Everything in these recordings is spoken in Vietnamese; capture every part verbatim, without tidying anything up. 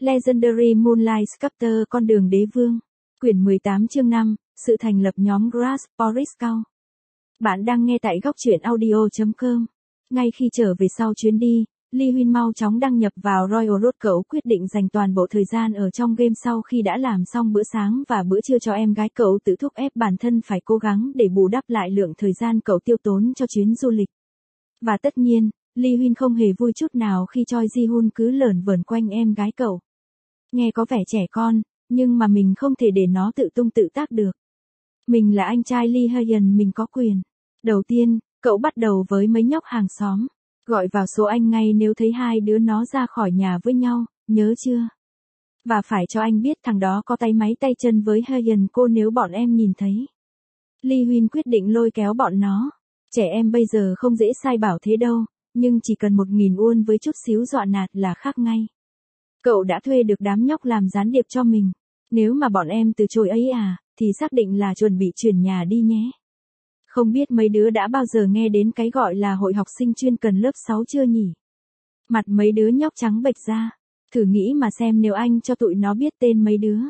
Legendary Moonlight Sculptor Con đường đế vương. Quyển mười tám chương năm, sự thành lập nhóm Grass, Boris Cao. Bạn đang nghe tại góc truyện audio chấm com. Ngay khi trở về sau chuyến đi, Lee Huynh mau chóng đăng nhập vào Royal Road. Cậu quyết định dành toàn bộ thời gian ở trong game sau khi đã làm xong bữa sáng và bữa trưa cho em gái. Cậu tự thúc ép bản thân phải cố gắng để bù đắp lại lượng thời gian cậu tiêu tốn cho chuyến du lịch. Và tất nhiên, Lee Huynh không hề vui chút nào khi Choi Ji-hun cứ lởn vởn quanh em gái cậu. Nghe có vẻ trẻ con, nhưng mà mình không thể để nó tự tung tự tác được. Mình là anh trai Lee Hyun, mình có quyền. Đầu tiên, cậu bắt đầu với mấy nhóc hàng xóm. Gọi vào số anh ngay nếu thấy hai đứa nó ra khỏi nhà với nhau, nhớ chưa? Và phải cho anh biết thằng đó có tay máy tay chân với Hyun cô nếu bọn em nhìn thấy. Lee Huynh quyết định lôi kéo bọn nó. Trẻ em bây giờ không dễ sai bảo thế đâu, nhưng chỉ cần một nghìn won với chút xíu dọa nạt là khác ngay. Cậu đã thuê được đám nhóc làm gián điệp cho mình. Nếu mà bọn em từ chối ấy à, thì xác định là chuẩn bị chuyển nhà đi nhé. Không biết mấy đứa đã bao giờ nghe đến cái gọi là hội học sinh chuyên cần lớp sáu chưa nhỉ? Mặt mấy đứa nhóc trắng bệch ra. Thử nghĩ mà xem nếu anh cho tụi nó biết tên mấy đứa.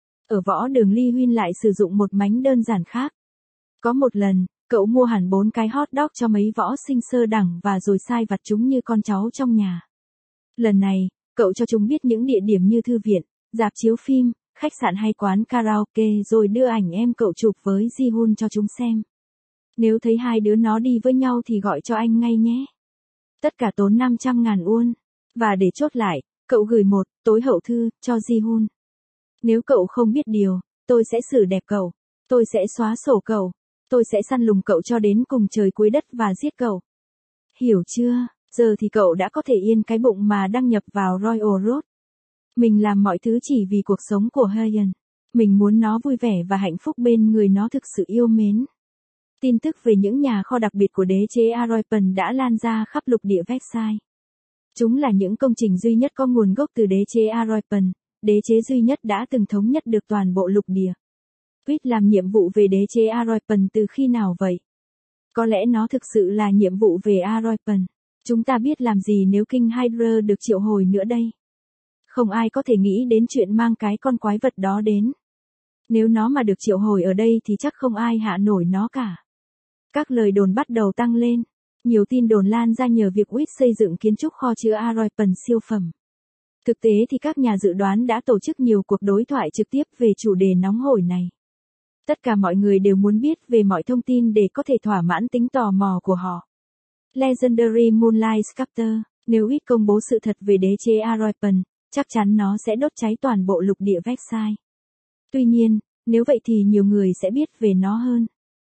Ở võ đường Lee Huynh lại sử dụng một mánh đơn giản khác. Có một lần, cậu mua hẳn bốn cái hot dog cho mấy võ sinh sơ đẳng và rồi sai vặt chúng như con cháu trong nhà. Lần này, cậu cho chúng biết những địa điểm như thư viện, rạp chiếu phim, khách sạn hay quán karaoke rồi đưa ảnh em cậu chụp với Ji-hun cho chúng xem. Nếu thấy hai đứa nó đi với nhau thì gọi cho anh ngay nhé. Tất cả tốn năm trăm ngàn won. Và để chốt lại, cậu gửi một tối hậu thư cho Ji-hun. Nếu cậu không biết điều, tôi sẽ xử đẹp cậu. Tôi sẽ xóa sổ cậu. Tôi sẽ săn lùng cậu cho đến cùng trời cuối đất và giết cậu. Hiểu chưa? Giờ thì cậu đã có thể yên cái bụng mà đăng nhập vào Royal Road. Mình làm mọi thứ chỉ vì cuộc sống của Hyun. Mình muốn nó vui vẻ và hạnh phúc bên người nó thực sự yêu mến. Tin tức về những nhà kho đặc biệt của đế chế Aroipan đã lan ra khắp lục địa Versailles. Chúng là những công trình duy nhất có nguồn gốc từ đế chế Aroipan, đế chế duy nhất đã từng thống nhất được toàn bộ lục địa. Quýt làm nhiệm vụ về đế chế Aroipan từ khi nào vậy? Có lẽ nó thực sự là nhiệm vụ về Aroipan. Chúng ta biết làm gì nếu King Hydra được triệu hồi nữa đây? Không ai có thể nghĩ đến chuyện mang cái con quái vật đó đến. Nếu nó mà được triệu hồi ở đây thì chắc không ai hạ nổi nó cả. Các lời đồn bắt đầu tăng lên. Nhiều tin đồn lan ra nhờ việc Quýt xây dựng kiến trúc kho chứa Aroipan siêu phẩm. Thực tế thì các nhà dự đoán đã tổ chức nhiều cuộc đối thoại trực tiếp về chủ đề nóng hổi này. Tất cả mọi người đều muốn biết về mọi thông tin để có thể thỏa mãn tính tò mò của họ. Legendary Moonlight Sculptor, nếu ít công bố sự thật về đế chế Aroipan, chắc chắn nó sẽ đốt cháy toàn bộ lục địa Versailles. Tuy nhiên, nếu vậy thì nhiều người sẽ biết về nó hơn.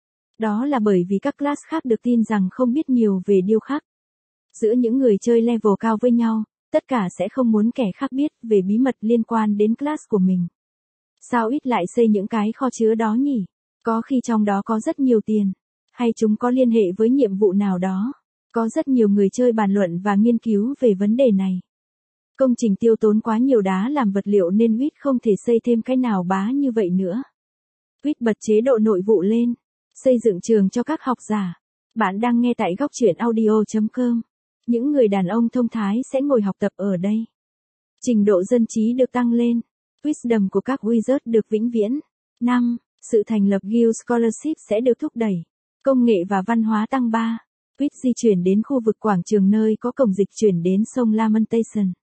Đó là bởi vì các class khác được tin rằng không biết nhiều về điêu khắc. Giữa những người chơi level cao với nhau, tất cả sẽ không muốn kẻ khác biết về bí mật liên quan đến class của mình. Sao ít lại xây những cái kho chứa đó nhỉ? Có khi trong đó có rất nhiều tiền. Hay chúng có liên hệ với nhiệm vụ nào đó? Có rất nhiều người chơi bàn luận và nghiên cứu về vấn đề này. Công trình tiêu tốn quá nhiều đá làm vật liệu nên Quýt không thể xây thêm cái nào bá như vậy nữa. Quýt bật chế độ nội vụ lên. Xây dựng trường cho các học giả. Bạn đang nghe tại góc truyện audio chấm com. Những người đàn ông thông thái sẽ ngồi học tập ở đây. Trình độ dân trí được tăng lên. Wisdom của các wizard được vĩnh viễn. năm. Sự thành lập Guild Scholarship sẽ được thúc đẩy. Công nghệ và văn hóa tăng ba. Quýt di chuyển đến khu vực quảng trường nơi có cổng dịch chuyển đến sông Lamentation.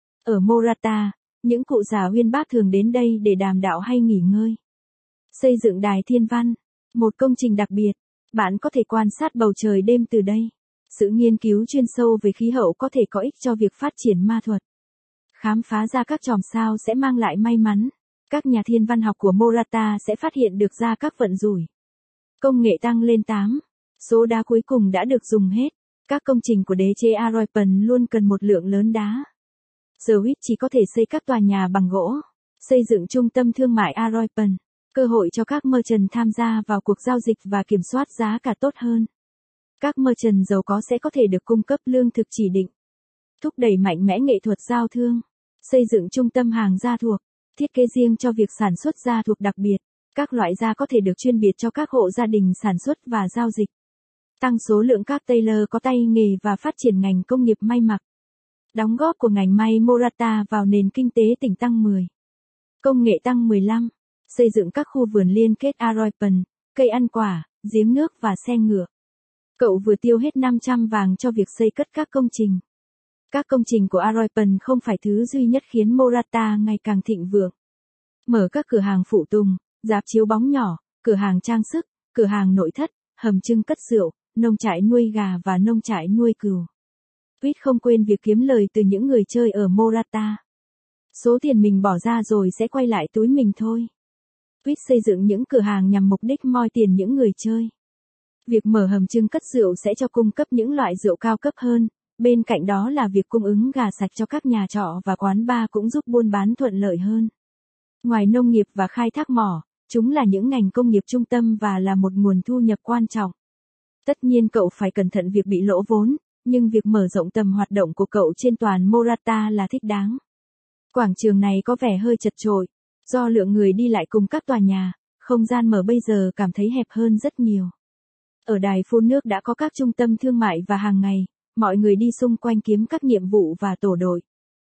Ở Morata, những cụ già uyên bác thường đến đây để đàm đạo hay nghỉ ngơi. Xây dựng đài thiên văn. Một công trình đặc biệt. Bạn có thể quan sát bầu trời đêm từ đây. Sự nghiên cứu chuyên sâu về khí hậu có thể có ích cho việc phát triển ma thuật. Khám phá ra các chòm sao sẽ mang lại may mắn. Các nhà thiên văn học của Morata sẽ phát hiện được ra các vận rủi. Công nghệ tăng lên tám. Số đá cuối cùng đã được dùng hết. Các công trình của đế chế Aroipan luôn cần một lượng lớn đá. Giờ Quýt chỉ có thể xây các tòa nhà bằng gỗ. Xây dựng trung tâm thương mại Aroipan. Cơ hội cho các merchant tham gia vào cuộc giao dịch và kiểm soát giá cả tốt hơn. Các merchant giàu có sẽ có thể được cung cấp lương thực chỉ định. Thúc đẩy mạnh mẽ nghệ thuật giao thương. Xây dựng trung tâm hàng da thuộc. Thiết kế riêng cho việc sản xuất da thuộc đặc biệt. Các loại da có thể được chuyên biệt cho các hộ gia đình sản xuất và giao dịch. Tăng số lượng các tailor có tay nghề và phát triển ngành công nghiệp may mặc. Đóng góp của ngành may Morata vào nền kinh tế tỉnh tăng mười. Công nghệ tăng mười lăm. Xây dựng các khu vườn liên kết Aroipan, cây ăn quả, giếng nước và xe ngựa. Cậu vừa tiêu hết năm trăm vàng cho việc xây cất các công trình. Các công trình của Aroipan không phải thứ duy nhất khiến Morata ngày càng thịnh vượng. Mở các cửa hàng phụ tùng, rạp chiếu bóng nhỏ, cửa hàng trang sức, cửa hàng nội thất, hầm trưng cất rượu, nông trại nuôi gà và nông trại nuôi cừu. Quýt không quên việc kiếm lời từ những người chơi ở Morata. Số tiền mình bỏ ra rồi sẽ quay lại túi mình thôi. Quýt xây dựng những cửa hàng nhằm mục đích moi tiền những người chơi. Việc mở hầm trưng cất rượu sẽ cho cung cấp những loại rượu cao cấp hơn, bên cạnh đó là việc cung ứng gà sạch cho các nhà trọ và quán bar cũng giúp buôn bán thuận lợi hơn. Ngoài nông nghiệp và khai thác mỏ, chúng là những ngành công nghiệp trung tâm và là một nguồn thu nhập quan trọng. Tất nhiên cậu phải cẩn thận việc bị lỗ vốn, nhưng việc mở rộng tầm hoạt động của cậu trên toàn Morata là thích đáng. Quảng trường này có vẻ hơi chật chội, do lượng người đi lại cùng các tòa nhà, không gian mở bây giờ cảm thấy hẹp hơn rất nhiều. Ở đài phun nước đã có các trung tâm thương mại và hàng ngày, mọi người đi xung quanh kiếm các nhiệm vụ và tổ đội.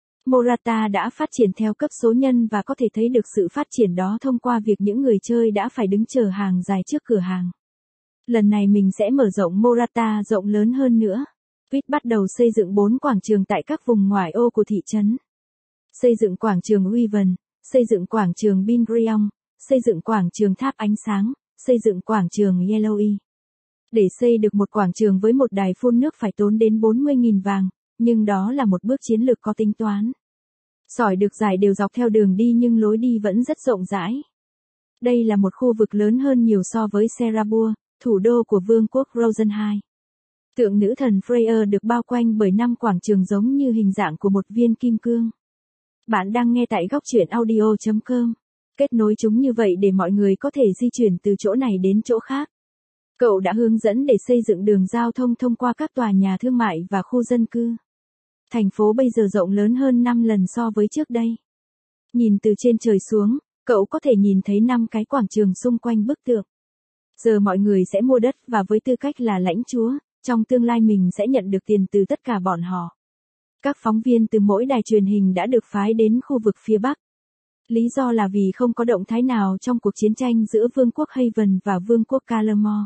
Morata đã phát triển theo cấp số nhân và có thể thấy được sự phát triển đó thông qua việc những người chơi đã phải đứng chờ hàng dài trước cửa hàng. Lần này mình sẽ mở rộng Morata rộng lớn hơn nữa. Quýt bắt đầu xây dựng bốn quảng trường tại các vùng ngoại ô của thị trấn. Xây dựng quảng trường Weaven, xây dựng quảng trường Bingriong, xây dựng quảng trường Tháp Ánh Sáng, xây dựng quảng trường Yellowkey. Để xây được một quảng trường với một đài phun nước phải tốn đến bốn mươi nghìn vàng, nhưng đó là một bước chiến lược có tính toán. Sỏi được rải đều dọc theo đường đi nhưng lối đi vẫn rất rộng rãi. Đây là một khu vực lớn hơn nhiều so với Serabur, thủ đô của vương quốc Rosenheim. Tượng nữ thần Freya được bao quanh bởi năm quảng trường giống như hình dạng của một viên kim cương. Bạn đang nghe tại góc truyện audio chấm com. Kết nối chúng như vậy để mọi người có thể di chuyển từ chỗ này đến chỗ khác. Cậu đã hướng dẫn để xây dựng đường giao thông thông qua các tòa nhà thương mại và khu dân cư. Thành phố bây giờ rộng lớn hơn năm lần so với trước đây. Nhìn từ trên trời xuống, cậu có thể nhìn thấy năm cái quảng trường xung quanh bức tượng. Giờ mọi người sẽ mua đất và với tư cách là lãnh chúa, trong tương lai mình sẽ nhận được tiền từ tất cả bọn họ. Các phóng viên từ mỗi đài truyền hình đã được phái đến khu vực phía Bắc. Lý do là vì không có động thái nào trong cuộc chiến tranh giữa Vương quốc Haven và Vương quốc Calamore.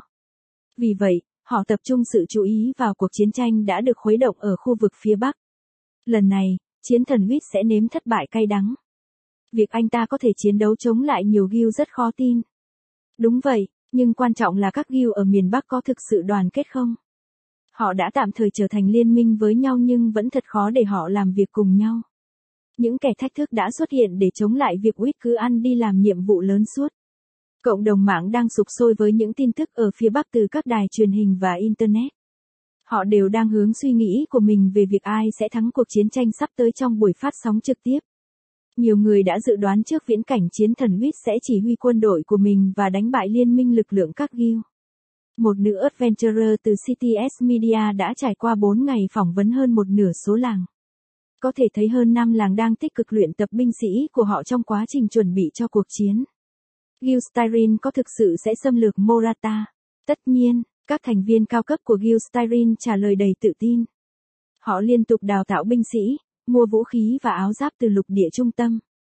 Vì vậy, họ tập trung sự chú ý vào cuộc chiến tranh đã được khuấy động ở khu vực phía Bắc. Lần này, chiến thần Huyết sẽ nếm thất bại cay đắng. Việc anh ta có thể chiến đấu chống lại nhiều Gil rất khó tin. Đúng vậy, nhưng quan trọng là các Gil ở miền Bắc có thực sự đoàn kết không? Họ đã tạm thời trở thành liên minh với nhau nhưng vẫn thật khó để họ làm việc cùng nhau. Những kẻ thách thức đã xuất hiện để chống lại việc Huyết cứ ăn đi làm nhiệm vụ lớn suốt. Cộng đồng mạng đang sục sôi với những tin tức ở phía Bắc từ các đài truyền hình và Internet. Họ đều đang hướng suy nghĩ của mình về việc ai sẽ thắng cuộc chiến tranh sắp tới trong buổi phát sóng trực tiếp. Nhiều người đã dự đoán trước viễn cảnh chiến thần Huyết sẽ chỉ huy quân đội của mình và đánh bại liên minh lực lượng các Gil. Một nữ adventurer từ xê tê ét Media đã trải qua bốn ngày phỏng vấn hơn một nửa số làng. Có thể thấy hơn năm làng đang tích cực luyện tập binh sĩ của họ trong quá trình chuẩn bị cho cuộc chiến. Gil Styrin có thực sự sẽ xâm lược Morata? Tất nhiên, các thành viên cao cấp của Gil Styrin trả lời đầy tự tin. Họ liên tục đào tạo binh sĩ, mua vũ khí và áo giáp từ lục địa trung tâm.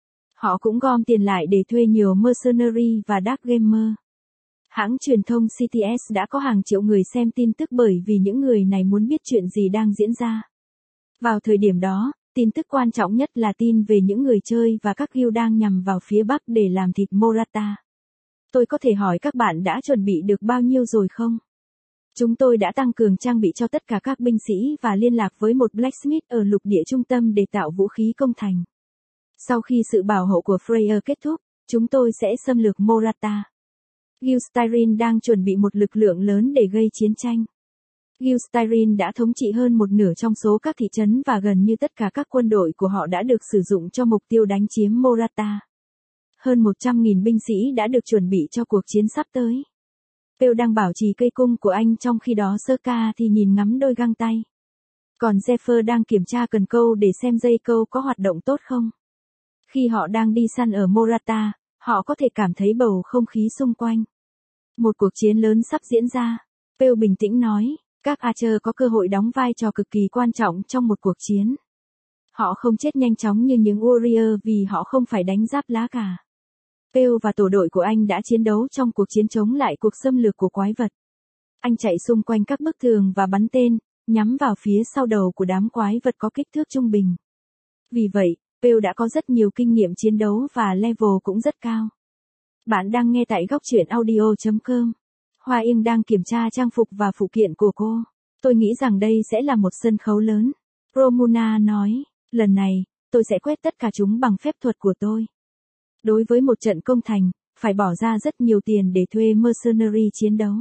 Họ cũng gom tiền lại để thuê nhiều mercenary và dark gamer. Hãng truyền thông xê tê ét đã có hàng triệu người xem tin tức bởi vì những người này muốn biết chuyện gì đang diễn ra. Vào thời điểm đó, tin tức quan trọng nhất là tin về những người chơi và các guild đang nhằm vào phía Bắc để làm thịt Morata. Tôi có thể hỏi các bạn đã chuẩn bị được bao nhiêu rồi không? Chúng tôi đã tăng cường trang bị cho tất cả các binh sĩ và liên lạc với một blacksmith ở lục địa trung tâm để tạo vũ khí công thành. Sau khi sự bảo hộ của Freya kết thúc, chúng tôi sẽ xâm lược Morata. Gil Styrin đang chuẩn bị một lực lượng lớn để gây chiến tranh. Gil Styrin đã thống trị hơn một nửa trong số các thị trấn và gần như tất cả các quân đội của họ đã được sử dụng cho mục tiêu đánh chiếm Morata. Hơn một trăm nghìn binh sĩ đã được chuẩn bị cho cuộc chiến sắp tới. Pale đang bảo trì cây cung của anh trong khi đó Serka thì nhìn ngắm đôi găng tay. Còn Zephyr đang kiểm tra cần câu để xem dây câu có hoạt động tốt không. Khi họ đang đi săn ở Morata, họ có thể cảm thấy bầu không khí xung quanh. Một cuộc chiến lớn sắp diễn ra. Pale bình tĩnh nói, các Archer có cơ hội đóng vai trò cực kỳ quan trọng trong một cuộc chiến. Họ không chết nhanh chóng như những warrior vì họ không phải đánh giáp lá cả. Pale và tổ đội của anh đã chiến đấu trong cuộc chiến chống lại cuộc xâm lược của quái vật. Anh chạy xung quanh các bức tường và bắn tên, nhắm vào phía sau đầu của đám quái vật có kích thước trung bình. Vì vậy, Pale đã có rất nhiều kinh nghiệm chiến đấu và level cũng rất cao. Bạn đang nghe tại góc truyện audio chấm com. Hoa Yên đang kiểm tra trang phục và phụ kiện của cô. Tôi nghĩ rằng đây sẽ là một sân khấu lớn. Romuna nói, lần này, tôi sẽ quét tất cả chúng bằng phép thuật của tôi. Đối với một trận công thành, phải bỏ ra rất nhiều tiền để thuê mercenary chiến đấu.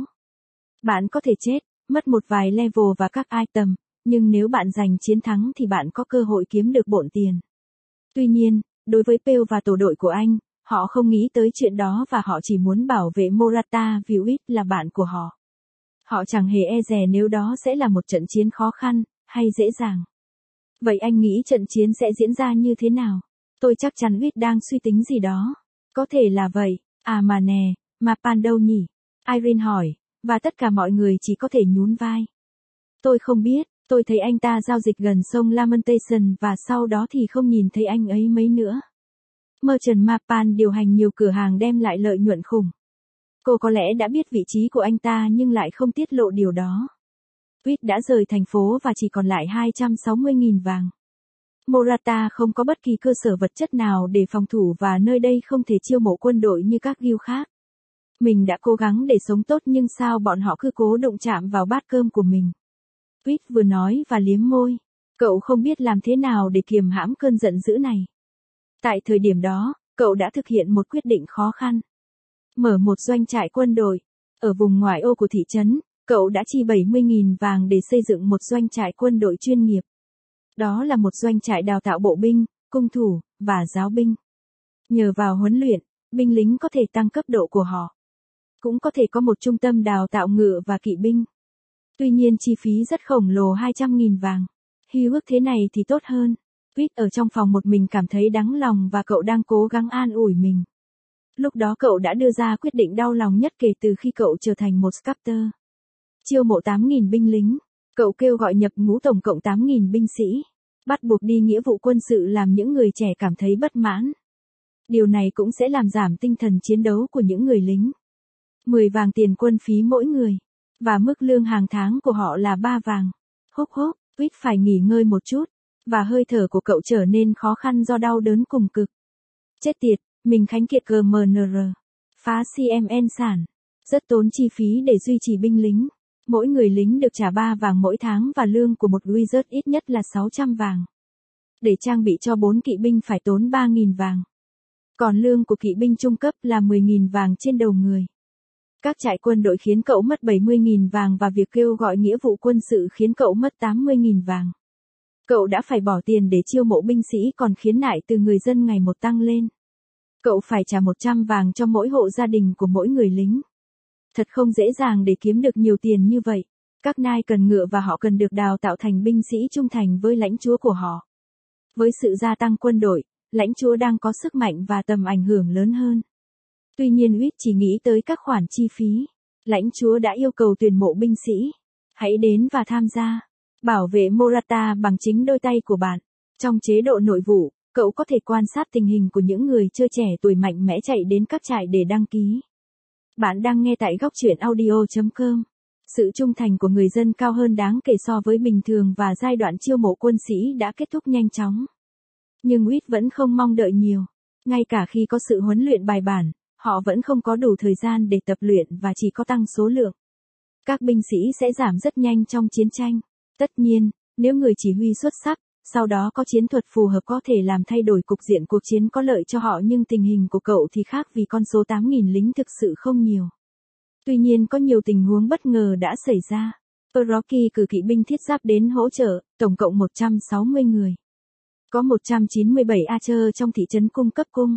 Bạn có thể chết, mất một vài level và các item, nhưng nếu bạn giành chiến thắng thì bạn có cơ hội kiếm được bộn tiền. Tuy nhiên, đối với Pale và tổ đội của anh, họ không nghĩ tới chuyện đó và họ chỉ muốn bảo vệ Morata vì Witt là bạn của họ. Họ chẳng hề e dè nếu đó sẽ là một trận chiến khó khăn, hay dễ dàng. Vậy anh nghĩ trận chiến sẽ diễn ra như thế nào? Tôi chắc chắn Witt đang suy tính gì đó. Có thể là vậy, à mà nè, mà Pan đâu nhỉ? Irene hỏi, và tất cả mọi người chỉ có thể nhún vai. Tôi không biết, tôi thấy anh ta giao dịch gần sông Lamentation và sau đó thì không nhìn thấy anh ấy mấy nữa. Merchant Mapan điều hành nhiều cửa hàng đem lại lợi nhuận khủng. Cô có lẽ đã biết vị trí của anh ta nhưng lại không tiết lộ điều đó. Witt đã rời thành phố và chỉ còn lại hai trăm sáu mươi nghìn vàng. Morata không có bất kỳ cơ sở vật chất nào để phòng thủ và nơi đây không thể chiêu mộ quân đội như các guild khác. Mình đã cố gắng để sống tốt nhưng sao bọn họ cứ cố đụng chạm vào bát cơm của mình. Witt vừa nói và liếm môi. Cậu không biết làm thế nào để kiềm hãm cơn giận dữ này. Tại thời điểm đó, cậu đã thực hiện một quyết định khó khăn. Mở một doanh trại quân đội. Ở vùng ngoại ô của thị trấn, cậu đã chi bảy mươi nghìn vàng để xây dựng một doanh trại quân đội chuyên nghiệp. Đó là một doanh trại đào tạo bộ binh, cung thủ, và giáo binh. Nhờ vào huấn luyện, binh lính có thể tăng cấp độ của họ. Cũng có thể có một trung tâm đào tạo ngựa và kỵ binh. Tuy nhiên chi phí rất khổng lồ hai trăm nghìn vàng. Hy ước thế này thì tốt hơn. Witt ở trong phòng một mình cảm thấy đắng lòng và cậu đang cố gắng an ủi mình. Lúc đó cậu đã đưa ra quyết định đau lòng nhất kể từ khi cậu trở thành một sculptor. Chiêu mộ tám nghìn binh lính. Cậu kêu gọi nhập ngũ tổng cộng tám nghìn binh sĩ. Bắt buộc đi nghĩa vụ quân sự làm những người trẻ cảm thấy bất mãn. Điều này cũng sẽ làm giảm tinh thần chiến đấu của những người lính. mười vàng tiền quân phí mỗi người. Và mức lương hàng tháng của họ là ba vàng. Hốc hốc, Witt phải nghỉ ngơi một chút. Và hơi thở của cậu trở nên khó khăn do đau đớn cùng cực. Chết tiệt, mình khánh kiệt giê em en rờ. Phá xê em en sản. Rất tốn chi phí để duy trì binh lính. Mỗi người lính được trả ba vàng mỗi tháng và lương của một wizard ít nhất là sáu trăm vàng. Để trang bị cho bốn kỵ binh phải tốn ba nghìn vàng. Còn lương của kỵ binh trung cấp là mười nghìn vàng trên đầu người. Các trại quân đội khiến cậu mất bảy mươi nghìn vàng và việc kêu gọi nghĩa vụ quân sự khiến cậu mất tám mươi nghìn vàng. Cậu đã phải bỏ tiền để chiêu mộ binh sĩ còn khiếu nại từ người dân ngày một tăng lên. Cậu phải trả một trăm vàng cho mỗi hộ gia đình của mỗi người lính. Thật không dễ dàng để kiếm được nhiều tiền như vậy. Các nai cần ngựa và họ cần được đào tạo thành binh sĩ trung thành với lãnh chúa của họ. Với sự gia tăng quân đội, lãnh chúa đang có sức mạnh và tầm ảnh hưởng lớn hơn. Tuy nhiên Witt chỉ nghĩ tới các khoản chi phí. Lãnh chúa đã yêu cầu tuyển mộ binh sĩ. Hãy đến và tham gia. Bảo vệ Morata bằng chính đôi tay của bạn. Trong chế độ nội vụ, cậu có thể quan sát tình hình của những người chơi trẻ tuổi mạnh mẽ chạy đến các trại để đăng ký. Bạn đang nghe tại góc truyện audio chấm com. Sự trung thành của người dân cao hơn đáng kể so với bình thường và giai đoạn chiêu mộ quân sĩ đã kết thúc nhanh chóng. Nhưng Witt vẫn không mong đợi nhiều. Ngay cả khi có sự huấn luyện bài bản, họ vẫn không có đủ thời gian để tập luyện và chỉ có tăng số lượng. Các binh sĩ sẽ giảm rất nhanh trong chiến tranh. Tất nhiên, nếu người chỉ huy xuất sắc, sau đó có chiến thuật phù hợp có thể làm thay đổi cục diện cuộc chiến có lợi cho họ nhưng tình hình của cậu thì khác vì con số tám nghìn lính thực sự không nhiều. Tuy nhiên có nhiều tình huống bất ngờ đã xảy ra. Rocky cử kỵ binh thiết giáp đến hỗ trợ, tổng cộng một trăm sáu mươi người. Có một trăm chín mươi bảy archer trong thị trấn cung cấp cung.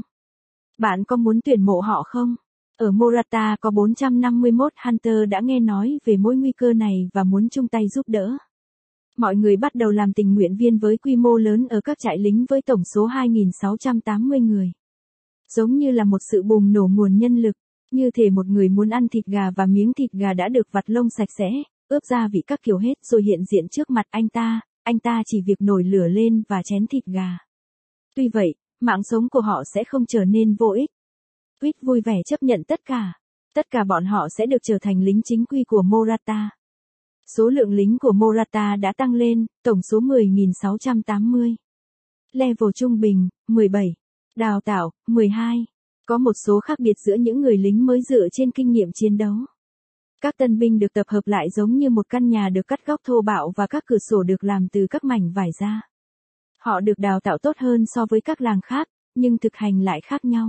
Bạn có muốn tuyển mộ họ không? Ở Morata có bốn trăm năm mươi mốt Hunter đã nghe nói về mối nguy cơ này và muốn chung tay giúp đỡ. Mọi người bắt đầu làm tình nguyện viên với quy mô lớn ở các trại lính với tổng số hai nghìn sáu trăm tám mươi người. Giống như là một sự bùng nổ nguồn nhân lực, như thể một người muốn ăn thịt gà và miếng thịt gà đã được vặt lông sạch sẽ, ướp gia vị các kiểu hết rồi hiện diện trước mặt anh ta, anh ta chỉ việc nổi lửa lên và chén thịt gà. Tuy vậy, mạng sống của họ sẽ không trở nên vô ích. Quýt vui vẻ chấp nhận tất cả. Tất cả bọn họ sẽ được trở thành lính chính quy của Morata. Số lượng lính của Morata đã tăng lên, tổng số mười nghìn sáu trăm tám mươi. Level trung bình, mười bảy. Đào tạo, mười hai. Có một số khác biệt giữa những người lính mới dựa trên kinh nghiệm chiến đấu. Các tân binh được tập hợp lại giống như một căn nhà được cắt góc thô bạo và các cửa sổ được làm từ các mảnh vải da. Họ được đào tạo tốt hơn so với các làng khác, nhưng thực hành lại khác nhau.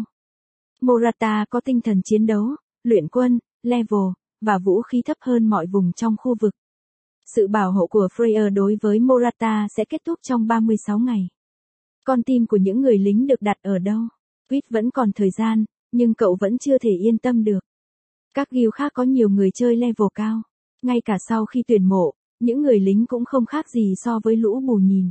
Morata có tinh thần chiến đấu, luyện quân, level, và vũ khí thấp hơn mọi vùng trong khu vực. Sự bảo hộ của Freire đối với Morata sẽ kết thúc trong ba mươi sáu ngày. Con tim của những người lính được đặt ở đâu? Quýt vẫn còn thời gian, nhưng cậu vẫn chưa thể yên tâm được. Các guild khác có nhiều người chơi level cao. Ngay cả sau khi tuyển mộ, những người lính cũng không khác gì so với lũ bù nhìn.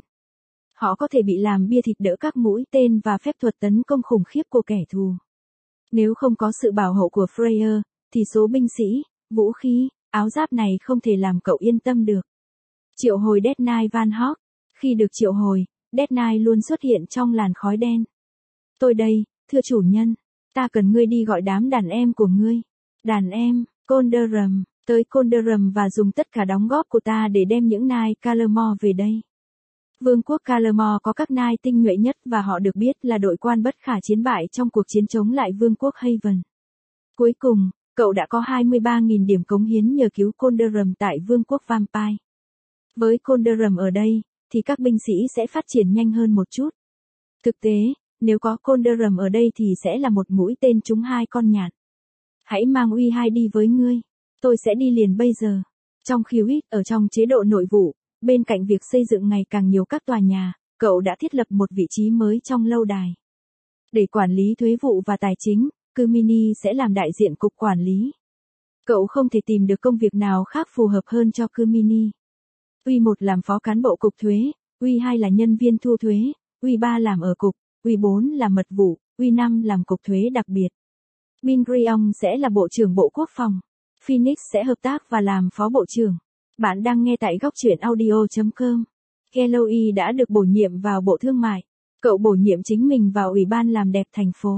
Họ có thể bị làm bia thịt đỡ các mũi tên và phép thuật tấn công khủng khiếp của kẻ thù. Nếu không có sự bảo hộ của Freire, thì số binh sĩ, vũ khí, áo giáp này không thể làm cậu yên tâm được. Triệu hồi Death Knight Van Hawk. Khi được triệu hồi, Death Knight luôn xuất hiện trong làn khói đen. Tôi đây, thưa chủ nhân. Ta cần ngươi đi gọi đám đàn em của ngươi. Đàn em, Conderum, tới Conderum và dùng tất cả đóng góp của ta để đem những Knight Calamore về đây. Vương quốc Calamore có các Knight tinh nhuệ nhất và họ được biết là đội quan bất khả chiến bại trong cuộc chiến chống lại Vương quốc Haven. Cuối cùng, cậu đã có hai mươi ba nghìn điểm cống hiến nhờ cứu Conderum tại Vương quốc Vampire. Với Conderum ở đây, thì các binh sĩ sẽ phát triển nhanh hơn một chút. Thực tế, nếu có Conderum ở đây thì sẽ là một mũi tên trúng hai con nhạn. Hãy mang uy hai đi với ngươi. Tôi sẽ đi liền bây giờ. Trong khi Quýt ở trong chế độ nội vụ, bên cạnh việc xây dựng ngày càng nhiều các tòa nhà, cậu đã thiết lập một vị trí mới trong lâu đài. Để quản lý thuế vụ và tài chính, Kumini sẽ làm đại diện cục quản lý. Cậu không thể tìm được công việc nào khác phù hợp hơn cho Kumini. Uy một làm phó cán bộ cục thuế, Uy hai là nhân viên thu thuế, Uy ba làm ở cục, Uy bốn là mật vụ, Uy năm làm cục thuế đặc biệt. Min Griong sẽ là bộ trưởng bộ quốc phòng. Phoenix sẽ hợp tác và làm phó bộ trưởng. Bạn đang nghe tại góc truyện audio chấm com. Kelly đã được bổ nhiệm vào bộ thương mại. Cậu bổ nhiệm chính mình vào ủy ban làm đẹp thành phố.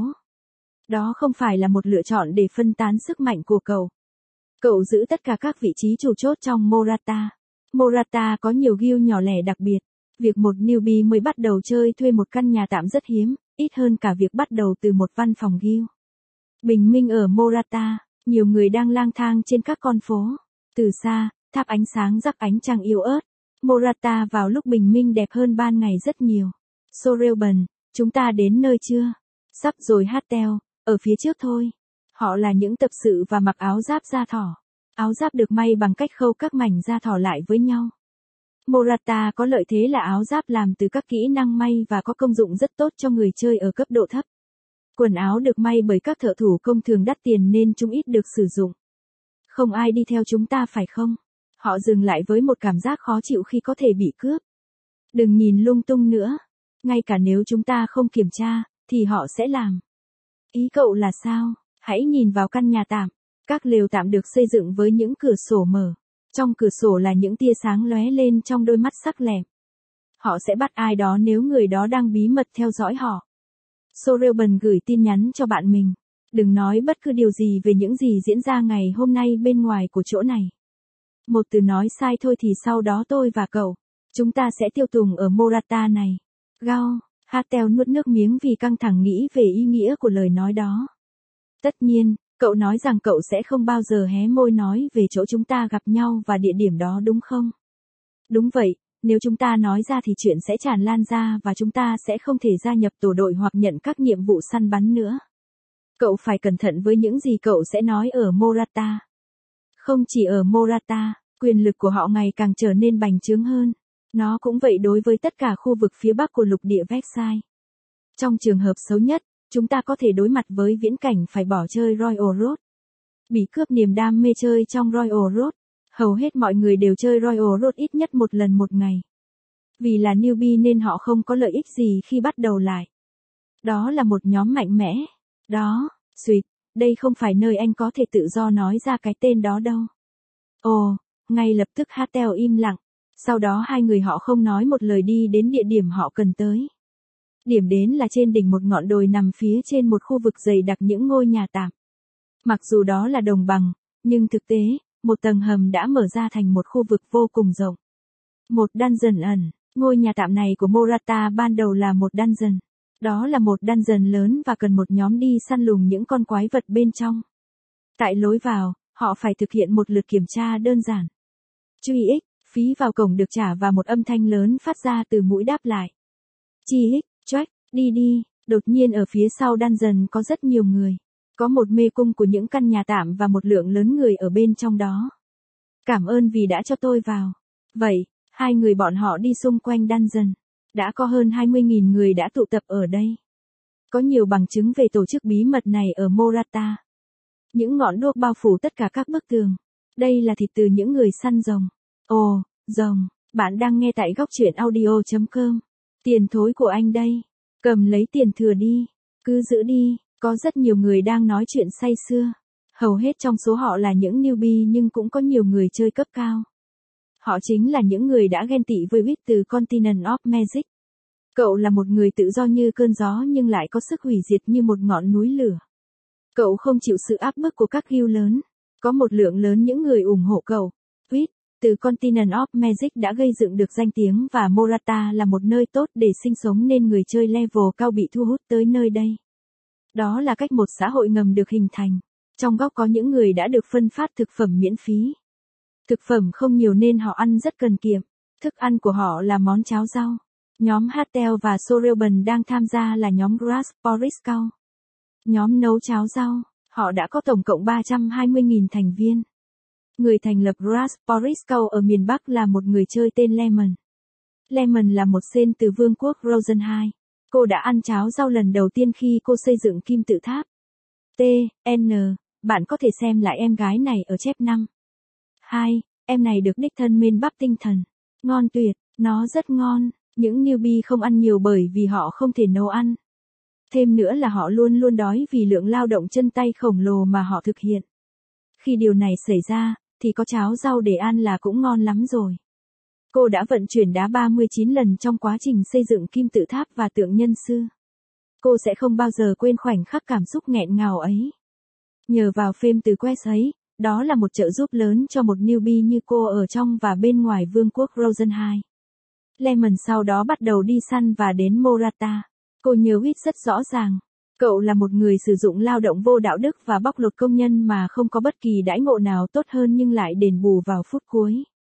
Đó không phải là một lựa chọn để phân tán sức mạnh của cậu. Cậu giữ tất cả các vị trí chủ chốt trong Morata. Morata có nhiều guild nhỏ lẻ đặc biệt. Việc một newbie mới bắt đầu chơi thuê một căn nhà tạm rất hiếm, ít hơn cả việc bắt đầu từ một văn phòng guild. Bình minh ở Morata, nhiều người đang lang thang trên các con phố. Từ xa, tháp ánh sáng rắc ánh trăng yếu ớt. Morata vào lúc bình minh đẹp hơn ban ngày rất nhiều. Sorelban, chúng ta đến nơi chưa? Sắp rồi Hattel, ở phía trước thôi. Họ là những tập sự và mặc áo giáp da thỏ. Áo giáp được may bằng cách khâu các mảnh da thỏ lại với nhau. Morata có lợi thế là áo giáp làm từ các kỹ năng may và có công dụng rất tốt cho người chơi ở cấp độ thấp. Quần áo được may bởi các thợ thủ công thường đắt tiền nên chúng ít được sử dụng. Không ai đi theo chúng ta phải không? Họ dừng lại với một cảm giác khó chịu khi có thể bị cướp. Đừng nhìn lung tung nữa. Ngay cả nếu chúng ta không kiểm tra, thì họ sẽ làm. Ý cậu là sao? Hãy nhìn vào căn nhà tạm. Các lều tạm được xây dựng với những cửa sổ mở. Trong cửa sổ là những tia sáng lóe lên trong đôi mắt sắc lẹm. Họ sẽ bắt ai đó nếu người đó đang bí mật theo dõi họ. Sorelban gửi tin nhắn cho bạn mình. Đừng nói bất cứ điều gì về những gì diễn ra ngày hôm nay bên ngoài của chỗ này. Một từ nói sai thôi thì sau đó tôi và cậu, chúng ta sẽ tiêu tùng ở Morata này. Gao, Hattel nuốt nước miếng vì căng thẳng nghĩ về ý nghĩa của lời nói đó. Tất nhiên, cậu nói rằng cậu sẽ không bao giờ hé môi nói về chỗ chúng ta gặp nhau và địa điểm đó đúng không? Đúng vậy, nếu chúng ta nói ra thì chuyện sẽ tràn lan ra và chúng ta sẽ không thể gia nhập tổ đội hoặc nhận các nhiệm vụ săn bắn nữa. Cậu phải cẩn thận với những gì cậu sẽ nói ở Morata. Không chỉ ở Morata, quyền lực của họ ngày càng trở nên bành trướng hơn. Nó cũng vậy đối với tất cả khu vực phía bắc của lục địa Versailles. Trong trường hợp xấu nhất, chúng ta có thể đối mặt với viễn cảnh phải bỏ chơi Royal Road. Bị cướp niềm đam mê chơi trong Royal Road. Hầu hết mọi người đều chơi Royal Road ít nhất một lần một ngày. Vì là newbie nên họ không có lợi ích gì khi bắt đầu lại. Đó là một nhóm mạnh mẽ. Đó, Sweet, đây không phải nơi anh có thể tự do nói ra cái tên đó đâu. Ồ, ngay lập tức Hattel im lặng. Sau đó hai người họ không nói một lời đi đến địa điểm họ cần tới. Điểm đến là trên đỉnh một ngọn đồi nằm phía trên một khu vực dày đặc những ngôi nhà tạm. Mặc dù đó là đồng bằng, nhưng thực tế, một tầng hầm đã mở ra thành một khu vực vô cùng rộng. Một dungeon ẩn, ngôi nhà tạm này của Morata ban đầu là một dungeon. Đó là một dungeon lớn và cần một nhóm đi săn lùng những con quái vật bên trong. Tại lối vào, họ phải thực hiện một lượt kiểm tra đơn giản. Truy ích, phí vào cổng được trả và một âm thanh lớn phát ra từ mũi đáp lại. Chi ích, check, đi đi, đột nhiên ở phía sau dungeon có rất nhiều người. Có một mê cung của những căn nhà tạm và một lượng lớn người ở bên trong đó. Cảm ơn vì đã cho tôi vào. Vậy, hai người bọn họ đi xung quanh dungeon. Đã có hơn hai mươi nghìn người đã tụ tập ở đây. Có nhiều bằng chứng về tổ chức bí mật này ở Morata. Những ngọn đuốc bao phủ tất cả các bức tường. Đây là thịt từ những người săn rồng. Ồ, rồng, bạn đang nghe tại góc truyện audio chấm com. Tiền thối của anh đây. Cầm lấy tiền thừa đi. Cứ giữ đi. Có rất nhiều người đang nói chuyện say sưa. Hầu hết trong số họ là những newbie nhưng cũng có nhiều người chơi cấp cao. Họ chính là những người đã ghen tị với Witt từ Continent of Magic. Cậu là một người tự do như cơn gió nhưng lại có sức hủy diệt như một ngọn núi lửa. Cậu không chịu sự áp bức của các guild lớn. Có một lượng lớn những người ủng hộ cậu. Witt từ Continent of Magic đã gây dựng được danh tiếng và Morata là một nơi tốt để sinh sống nên người chơi level cao bị thu hút tới nơi đây. Đó là cách một xã hội ngầm được hình thành. Trong góc có những người đã được phân phát thực phẩm miễn phí. Thực phẩm không nhiều nên họ ăn rất cần kiệm. Thức ăn của họ là món cháo rau. Nhóm Hatel và Sorelban đang tham gia là nhóm Grass Porridge Cow. Nhóm nấu cháo rau, họ đã có tổng cộng ba trăm hai mươi nghìn thành viên. Người thành lập Grass Porridge Cow ở miền Bắc là một người chơi tên Lemon. Lemon là một sen từ vương quốc Rosen hai. Cô đã ăn cháo rau lần đầu tiên khi cô xây dựng kim tự tháp. T, N, bạn có thể xem lại em gái này ở chép năm. hai. Em này được đích thân men bắp tinh thần. Ngon tuyệt, nó rất ngon. Những newbie không ăn nhiều bởi vì họ không thể nấu ăn. Thêm nữa là họ luôn luôn đói vì lượng lao động chân tay khổng lồ mà họ thực hiện. Khi điều này xảy ra, thì có cháo rau để ăn là cũng ngon lắm rồi. Cô đã vận chuyển đá ba mươi chín lần trong quá trình xây dựng kim tự tháp và tượng nhân sư. Cô sẽ không bao giờ quên khoảnh khắc cảm xúc nghẹn ngào ấy. Nhờ vào phim từ Quest ấy, đó là một trợ giúp lớn cho một newbie như cô ở trong và bên ngoài vương quốc Rosen hai. Lemon sau đó bắt đầu đi săn và đến Morata. Cô nhớ Witt rất rõ ràng. Cậu là một người sử dụng lao động vô đạo đức và bóc lột công nhân mà không có bất kỳ đãi ngộ nào tốt hơn nhưng lại đền bù vào phút cuối.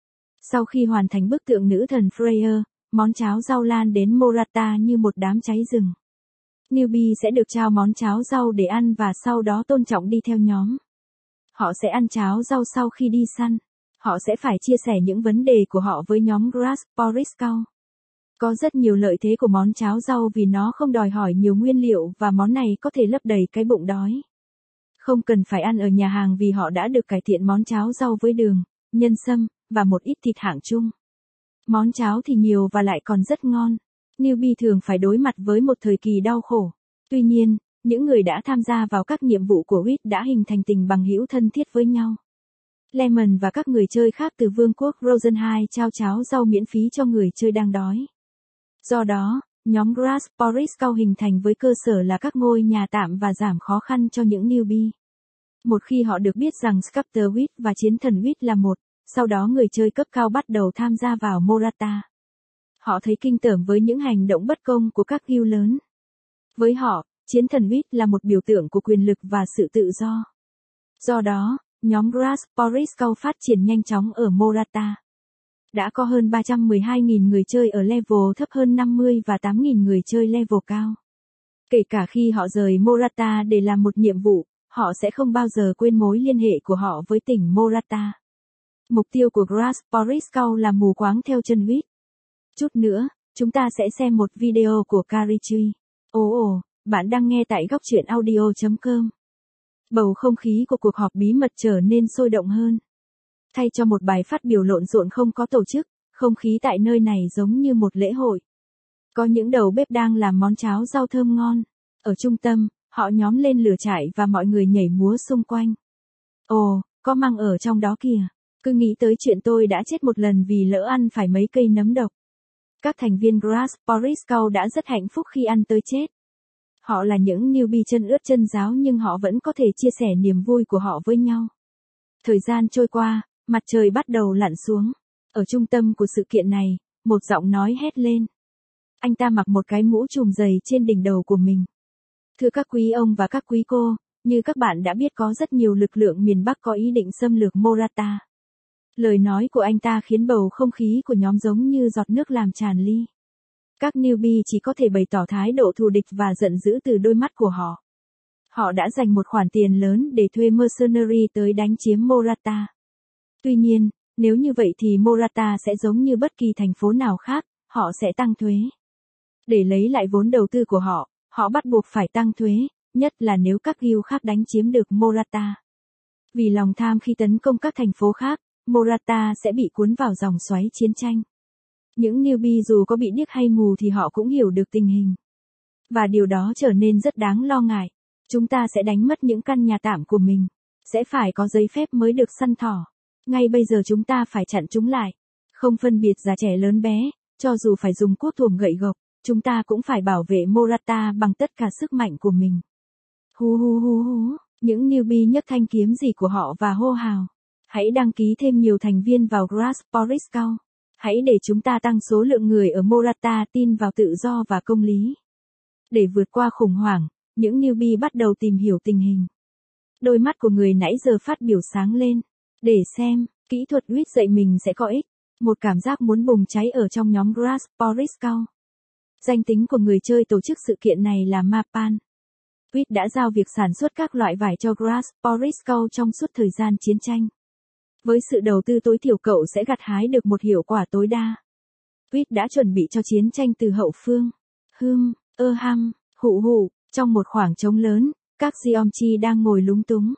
Sau khi hoàn thành bức tượng nữ thần Freya, món cháo rau lan đến Morata như một đám cháy rừng. Newbie sẽ được trao món cháo rau để ăn và sau đó tôn trọng đi theo nhóm. Họ sẽ ăn cháo rau sau khi đi săn. Họ sẽ phải chia sẻ những vấn đề của họ với nhóm Grass Porridge Cow. Có rất nhiều lợi thế của món cháo rau vì nó không đòi hỏi nhiều nguyên liệu và món này có thể lấp đầy cái bụng đói. Không cần phải ăn ở nhà hàng vì họ đã được cải thiện món cháo rau với đường, nhân sâm, và một ít thịt hạng chung. Món cháo thì nhiều và lại còn rất ngon. Newbie thường phải đối mặt với một thời kỳ đau khổ. Tuy nhiên, những người đã tham gia vào các nhiệm vụ của Witt đã hình thành tình bằng hữu thân thiết với nhau. Lemon và các người chơi khác từ vương quốc Rosen hai trao cháo rau miễn phí cho người chơi đang đói. Do đó, nhóm Grass Porridge Cow hình thành với cơ sở là các ngôi nhà tạm và giảm khó khăn cho những newbie. Một khi họ được biết rằng Sculptor Witt và Chiến thần Witt là một, sau đó người chơi cấp cao bắt đầu tham gia vào Morata. Họ thấy kinh tởm với những hành động bất công của các guild lớn. Với họ, Chiến thần Witt là một biểu tượng của quyền lực và sự tự do. Do đó, nhóm Grass Porridge Cow phát triển nhanh chóng ở Morata. Đã có hơn ba trăm mười hai nghìn người chơi ở level thấp hơn năm mươi và tám nghìn người chơi level cao. Kể cả khi họ rời Morata để làm một nhiệm vụ, họ sẽ không bao giờ quên mối liên hệ của họ với tỉnh Morata. Mục tiêu của Grass Porridge Cow là mù quáng theo chân Witt. Chút nữa, chúng ta sẽ xem một video của Carichi. Ồ ồ, bạn đang nghe tại góc truyện audio chấm com. Bầu không khí của cuộc họp bí mật trở nên sôi động hơn. Thay cho một bài phát biểu lộn xộn không có tổ chức, không khí tại nơi này giống như một lễ hội. Có những đầu bếp đang làm món cháo rau thơm ngon. Ở trung tâm, họ nhóm lên lửa trại và mọi người nhảy múa xung quanh. Ồ, có măng ở trong đó kìa. Cứ nghĩ tới chuyện tôi đã chết một lần vì lỡ ăn phải mấy cây nấm độc. Các thành viên Grass Boris Cow đã rất hạnh phúc khi ăn tới chết. Họ là những newbie chân ướt chân ráo nhưng họ vẫn có thể chia sẻ niềm vui của họ với nhau. Thời gian trôi qua, mặt trời bắt đầu lặn xuống. Ở trung tâm của sự kiện này, một giọng nói hét lên. Anh ta mặc một cái mũ trùm dày trên đỉnh đầu của mình. Thưa các quý ông và các quý cô, như các bạn đã biết có rất nhiều lực lượng miền Bắc có ý định xâm lược Morata. Lời nói của anh ta khiến bầu không khí của nhóm giống như giọt nước làm tràn ly. Các newbie chỉ có thể bày tỏ thái độ thù địch và giận dữ từ đôi mắt của họ. Họ đã dành một khoản tiền lớn để thuê mercenary tới đánh chiếm Morata. Tuy nhiên, nếu như vậy thì Morata sẽ giống như bất kỳ thành phố nào khác, họ sẽ tăng thuế. Để lấy lại vốn đầu tư của họ, họ bắt buộc phải tăng thuế, nhất là nếu các guild khác đánh chiếm được Morata. Vì lòng tham khi tấn công các thành phố khác, Morata sẽ bị cuốn vào dòng xoáy chiến tranh. Những newbie dù có bị điếc hay mù thì họ cũng hiểu được tình hình. Và điều đó trở nên rất đáng lo ngại. Chúng ta sẽ đánh mất những căn nhà tạm của mình. Sẽ phải có giấy phép mới được săn thỏ. Ngay bây giờ chúng ta phải chặn chúng lại. Không phân biệt già trẻ lớn bé, cho dù phải dùng cuốc thuồng gậy gộc, chúng ta cũng phải bảo vệ Morata bằng tất cả sức mạnh của mình. Hú hú hú hú, những newbie nhấc thanh kiếm gì của họ và hô hào. Hãy đăng ký thêm nhiều thành viên vào Grass Boris Cow. Hãy để chúng ta tăng số lượng người ở Morata tin vào tự do và công lý. Để vượt qua khủng hoảng, những newbie bắt đầu tìm hiểu tình hình. Đôi mắt của người nãy giờ phát biểu sáng lên. Để xem, kỹ thuật Wit dạy mình sẽ có ích. Một cảm giác muốn bùng cháy ở trong nhóm Grass Boris Cow. Danh tính của người chơi tổ chức sự kiện này là Mapan. Wit đã giao việc sản xuất các loại vải cho Grass Boris Cow trong suốt thời gian chiến tranh. Với sự đầu tư tối thiểu cậu sẽ gặt hái được một hiệu quả tối đa. Wit đã chuẩn bị cho chiến tranh từ hậu phương. Hừm, ơ hăm, hụ hụ, trong một khoảng trống lớn, các Geomchi đang ngồi lúng túng.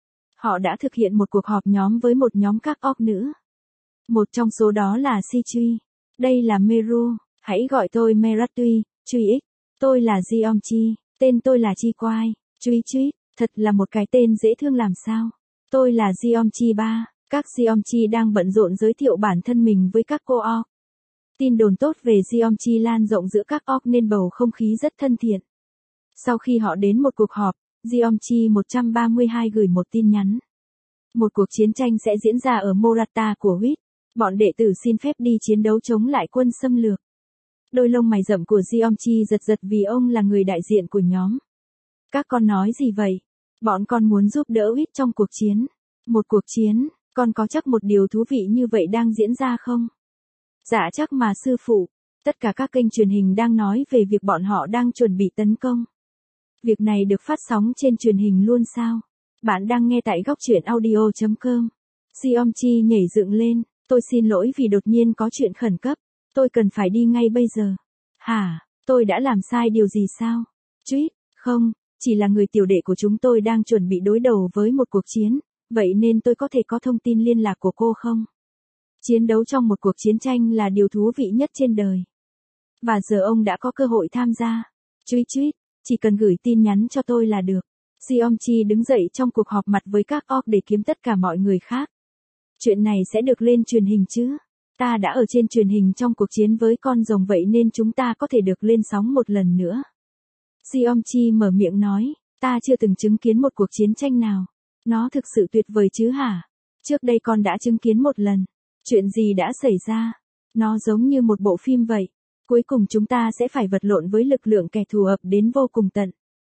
Họ đã thực hiện một cuộc họp nhóm với một nhóm các orc nữ. Một trong số đó là Sichui. Đây là Meru, hãy gọi tôi Meratui, Chui X. Tôi là Geomchi, tên tôi là Chi Quai, Chui Chui, thật là một cái tên dễ thương làm sao. Tôi là Geomchi ba. Các Geomchi đang bận rộn giới thiệu bản thân mình với các cô orc. Tin đồn tốt về Geomchi lan rộng giữa các orc nên bầu không khí rất thân thiện. Sau khi họ đến một cuộc họp, Geomchi một trăm ba mươi hai gửi một tin nhắn. Một cuộc chiến tranh sẽ diễn ra ở Morata của Wit. Bọn đệ tử xin phép đi chiến đấu chống lại quân xâm lược. Đôi lông mày rậm của Geomchi giật giật vì ông là người đại diện của nhóm. Các con nói gì vậy? Bọn con muốn giúp đỡ Wit trong cuộc chiến. Một cuộc chiến, con có chắc một điều thú vị như vậy đang diễn ra không? Dạ chắc mà sư phụ. Tất cả các kênh truyền hình đang nói về việc bọn họ đang chuẩn bị tấn công. Việc này được phát sóng trên truyền hình luôn sao? Bạn đang nghe tại góc truyện audio chấm com. Geomchi nhảy dựng lên. Tôi xin lỗi vì đột nhiên có chuyện khẩn cấp. Tôi cần phải đi ngay bây giờ. Hả? Tôi đã làm sai điều gì sao? Tweet, không, chỉ là người tiểu đệ của chúng tôi đang chuẩn bị đối đầu với một cuộc chiến. Vậy nên tôi có thể có thông tin liên lạc của cô không? Chiến đấu trong một cuộc chiến tranh là điều thú vị nhất trên đời. Và giờ ông đã có cơ hội tham gia. Tweet tweet, chỉ cần gửi tin nhắn cho tôi là được. Geomchi đứng dậy trong cuộc họp mặt với các orc để kiếm tất cả mọi người khác. Chuyện này sẽ được lên truyền hình chứ? Ta đã ở trên truyền hình trong cuộc chiến với con rồng vậy nên chúng ta có thể được lên sóng một lần nữa. Geomchi mở miệng nói, ta chưa từng chứng kiến một cuộc chiến tranh nào. Nó thực sự tuyệt vời chứ hả? Trước đây con đã chứng kiến một lần. Chuyện gì đã xảy ra? Nó giống như một bộ phim vậy. Cuối cùng chúng ta sẽ phải vật lộn với lực lượng kẻ thù ập đến vô cùng tận.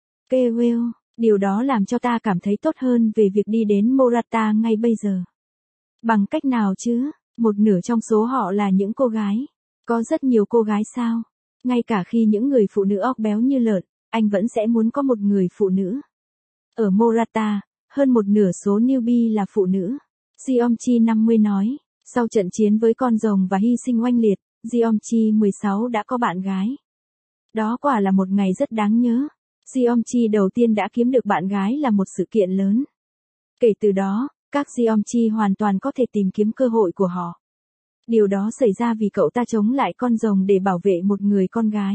Kewell, điều đó làm cho ta cảm thấy tốt hơn về việc đi đến Morata ngay bây giờ. Bằng cách nào chứ? Một nửa trong số họ là những cô gái. Có rất nhiều cô gái sao? Ngay cả khi những người phụ nữ orc béo như lợn, anh vẫn sẽ muốn có một người phụ nữ. Ở Morata, hơn một nửa số newbie là phụ nữ. Geomchi năm mươi nói, sau trận chiến với con rồng và hy sinh oanh liệt, Geomchi mười sáu đã có bạn gái. Đó quả là một ngày rất đáng nhớ. Geomchi đầu tiên đã kiếm được bạn gái là một sự kiện lớn. Kể từ đó, các Geomchi hoàn toàn có thể tìm kiếm cơ hội của họ. Điều đó xảy ra vì cậu ta chống lại con rồng để bảo vệ một người con gái.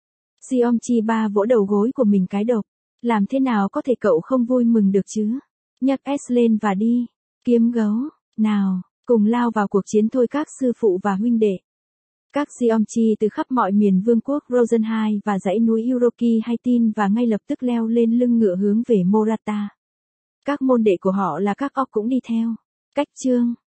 Geomchi ba vỗ đầu gối của mình cái độc. Làm thế nào có thể cậu không vui mừng được chứ? Nhấc S lên và đi. Kiếm gấu. Nào, Cùng lao vào cuộc chiến thôi các sư phụ và huynh đệ. Các Geomchi từ khắp mọi miền vương quốc Rosenheim và dãy núi Uroki hay tin và ngay lập tức leo lên lưng ngựa hướng về Morata. Các môn đệ của họ là các orc cũng đi theo. Cách chương